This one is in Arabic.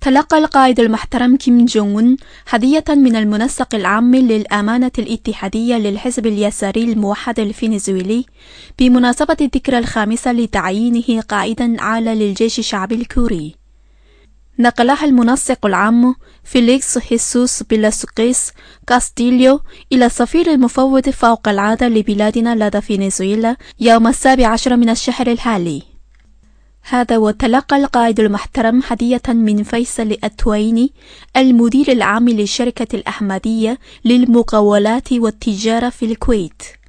تلقى القائد المحترم كيم جونغ أون هدية من المنسق العام للأمانة الاتحادية للحزب اليساري الموحد الفنزويلي بمناسبة الذكرى الخامسة لتعيينه قائدا أعلى للجيش الشعبي الكوري. نقلها المنسق العام فيليكس هيسوس بيلاسوكيس كاستيليو إلى السفير المفوض فوق العادة لبلادنا لدى فنزويلا يوم 17 من الشهر الحالي. هذا وتلقى القائد المحترم هدية من فيصل التويني المدير العام للشركة الأحمدية للمقاولات والتجارة في الكويت.